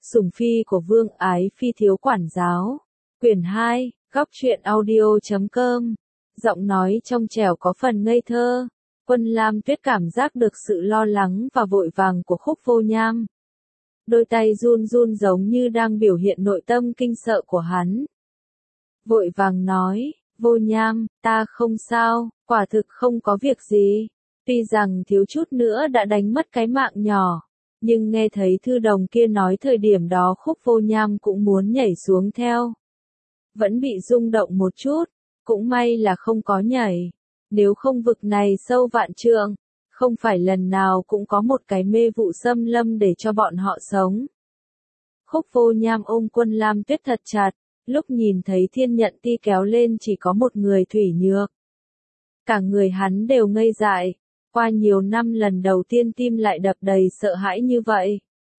Sủng phi của Vương Ái Phi thiếu quản giáo. Quyển 2, góc truyện audio.com. Giọng nói trong trẻo có phần ngây thơ. Quân Lam Tuyết cảm giác được sự lo lắng và vội vàng của Khúc Vô Nham. Đôi tay run run giống như đang biểu hiện nội tâm kinh sợ của hắn. Vội vàng nói, Vô Nham, ta không sao, quả thực không có việc gì. Tuy rằng thiếu chút nữa đã đánh mất cái mạng nhỏ, nhưng nghe thấy thư đồng kia nói thời điểm đó Khúc Vô Nham cũng muốn nhảy xuống theo. Vẫn bị rung động một chút, cũng may là không có nhảy. Nếu không vực này sâu vạn trượng, không phải lần nào cũng có một cái mê vụ xâm lâm để cho bọn họ sống. Khúc Vô Nham ôm Quân Lam Tuyết thật chặt, lúc nhìn thấy Thiên Nhận Ti kéo lên chỉ có một người Thủy Nhược. Cả người hắn đều ngây dại, qua nhiều năm lần đầu tiên tim lại đập đầy sợ hãi như vậy.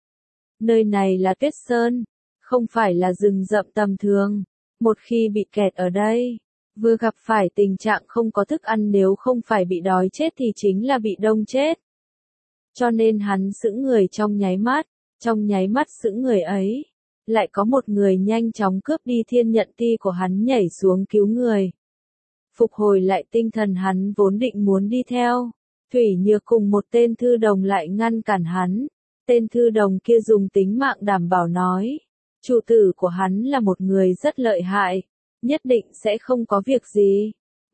Nơi này là Tuyết Sơn, không phải là rừng rậm tầm thường. Một khi bị kẹt ở đây, vừa gặp phải tình trạng không có thức ăn, nếu không phải bị đói chết thì chính là bị đông chết. Cho nên hắn sững người trong nháy mắt sững người ấy, lại có một người nhanh chóng cướp đi Thiên Nhận Ti của hắn nhảy xuống cứu người. Phục hồi lại tinh thần hắn vốn định muốn đi theo, Thủy Nhược cùng một tên thư đồng lại ngăn cản hắn. Tên thư đồng kia dùng tính mạng đảm bảo nói, chủ tử của hắn là một người rất lợi hại, nhất định sẽ không có việc gì.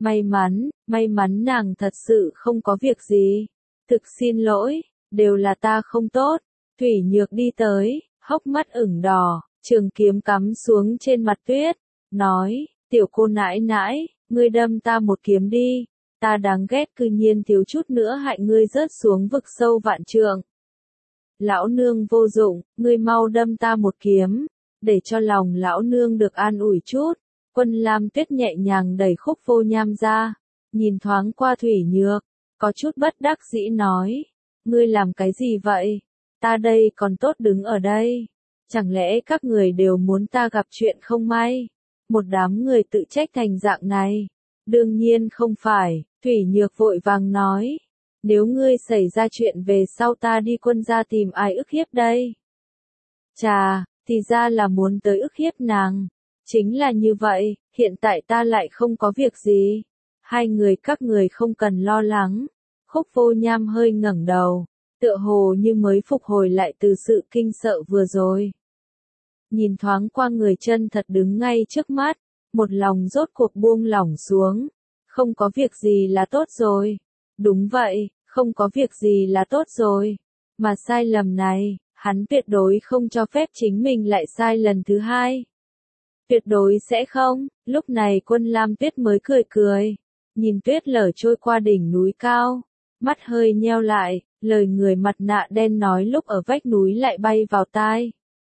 May mắn nàng thật sự không có việc gì. Thực xin lỗi, đều là ta không tốt. Thủy Nhược đi tới, hốc mắt ửng đỏ, trường kiếm cắm xuống trên mặt tuyết, nói, tiểu cô nãi nãi, ngươi đâm ta một kiếm đi, ta đáng ghét cư nhiên thiếu chút nữa hại ngươi rớt xuống vực sâu vạn trượng. Lão nương vô dụng, ngươi mau đâm ta một kiếm, để cho lòng lão nương được an ủi chút. Quân Lam Tuyết nhẹ nhàng đẩy Khúc Vô Nham ra, nhìn thoáng qua Thủy Nhược, có chút bất đắc dĩ nói, ngươi làm cái gì vậy? Ta đây còn tốt đứng ở đây, chẳng lẽ các người đều muốn ta gặp chuyện không may? Một đám người tự trách thành dạng này. Đương nhiên không phải, Thủy Nhược vội vàng nói, nếu ngươi xảy ra chuyện về sau ta đi Quân gia tìm ai ức hiếp đây? Chà, thì ra là muốn tới ức hiếp nàng. Chính là như vậy, hiện tại ta lại không có việc gì. Hai người các người không cần lo lắng. Khúc Vô Nham hơi ngẩng đầu, tựa hồ như mới phục hồi lại từ sự kinh sợ vừa rồi. Nhìn thoáng qua người chân thật đứng ngay trước mắt, một lòng rốt cuộc buông lỏng xuống. Không có việc gì là tốt rồi. Đúng vậy, không có việc gì là tốt rồi. Mà sai lầm này, hắn tuyệt đối không cho phép chính mình lại sai lần thứ hai. Tuyệt đối sẽ không. Lúc này Quân Lam Tuyết mới cười cười, nhìn tuyết lở trôi qua đỉnh núi cao, mắt hơi nheo lại, lời người mặt nạ đen nói lúc ở vách núi lại bay vào tai.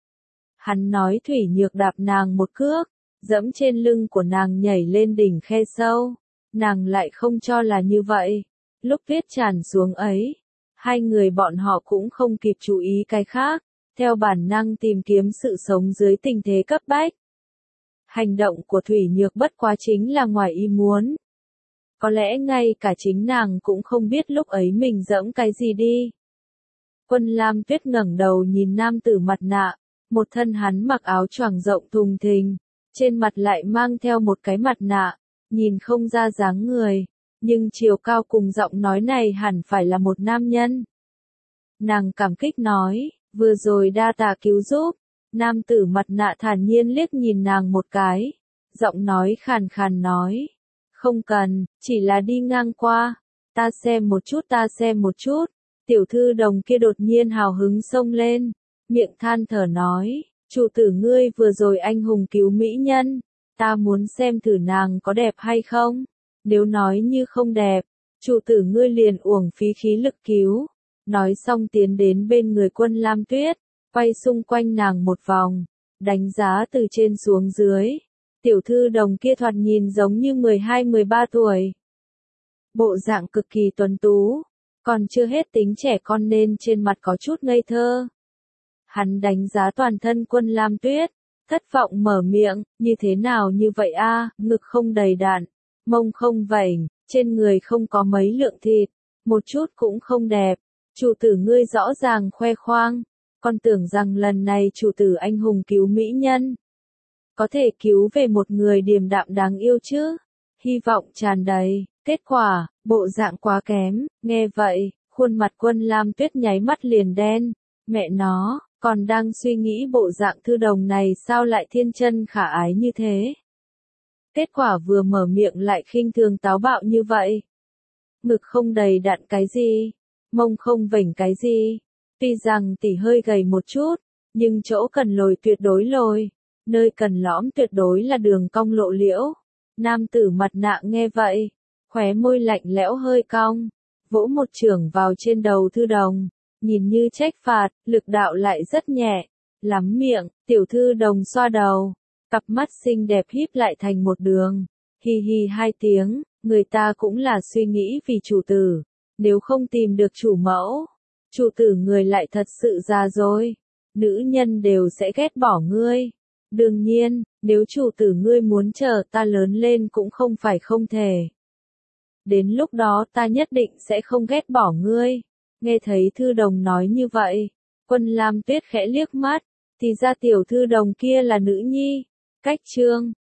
Hắn nói Thủy Nhược đạp nàng một cước, dẫm trên lưng của nàng nhảy lên đỉnh khe sâu. Nàng lại không cho là như vậy. Lúc tuyết tràn xuống ấy, hai người bọn họ cũng không kịp chú ý cái khác, theo bản năng tìm kiếm sự sống dưới tình thế cấp bách. Hành động của Thủy Nhược bất quá chính là ngoài ý muốn. Có lẽ ngay cả chính nàng cũng không biết lúc ấy mình dẫm cái gì đi. Quân Lam Tuyết ngẩng đầu nhìn nam tử mặt nạ, một thân hắn mặc áo choàng rộng thùng thình, trên mặt lại mang theo một cái mặt nạ, nhìn không ra dáng người, nhưng chiều cao cùng giọng nói này hẳn phải là một nam nhân. Nàng cảm kích nói, vừa rồi đa tạ cứu giúp. Nam tử mặt nạ thản nhiên liếc nhìn nàng một cái, giọng nói khàn khàn nói, không cần, chỉ là đi ngang qua, ta xem một chút. Tiểu thư đồng kia đột nhiên hào hứng xông lên, miệng than thở nói, chủ tử ngươi vừa rồi anh hùng cứu mỹ nhân, ta muốn xem thử nàng có đẹp hay không, nếu nói như không đẹp, chủ tử ngươi liền uổng phí khí lực cứu. Nói xong tiến đến bên người Quân Lam Tuyết, quay xung quanh nàng một vòng, đánh giá từ trên xuống dưới. Tiểu thư đồng kia thoạt nhìn giống như 12-13 tuổi. Bộ dạng cực kỳ tuấn tú, còn chưa hết tính trẻ con nên trên mặt có chút ngây thơ. Hắn đánh giá toàn thân Quân Lam Tuyết, thất vọng mở miệng, như thế nào như vậy a? Ngực không đầy đặn, mông không vảnh, trên người không có mấy lượng thịt, một chút cũng không đẹp. Chủ tử ngươi rõ ràng khoe khoang, Con tưởng rằng lần này chủ tử anh hùng cứu mỹ nhân, có thể cứu về một người điềm đạm đáng yêu chứ. Hy vọng tràn đầy, kết quả, bộ dạng quá kém. Nghe vậy, khuôn mặt Quân Lam Tuyết nháy mắt liền đen. Mẹ nó, còn đang suy nghĩ bộ dạng Thư Đồng này sao lại thiên chân khả ái như thế. Kết quả vừa mở miệng lại khinh thường táo bạo như vậy. Ngực không đầy đặn cái gì, mông không vểnh cái gì. Tuy rằng tỷ hơi gầy một chút, nhưng chỗ cần lồi tuyệt đối lồi, nơi cần lõm tuyệt đối là đường cong lộ liễu. Nam tử mặt nạ nghe vậy, khóe môi lạnh lẽo hơi cong, vỗ một chưởng vào trên đầu Thư Đồng, nhìn như trách phạt, lực đạo lại rất nhẹ. Lắm miệng, tiểu Thư Đồng xoa đầu, cặp mắt xinh đẹp híp lại thành một đường, hi hi hai tiếng, người ta cũng là suy nghĩ vì chủ tử, nếu không tìm được chủ mẫu, chủ tử người lại thật sự già rồi, nữ nhân đều sẽ ghét bỏ ngươi. Đương nhiên, nếu chủ tử ngươi muốn chờ ta lớn lên cũng không phải không thể. Đến lúc đó ta nhất định sẽ không ghét bỏ ngươi. Nghe thấy Thư Đồng nói như vậy, Quân Lam Tuyết khẽ liếc mắt, thì ra tiểu Thư Đồng kia là nữ nhi. Cách chương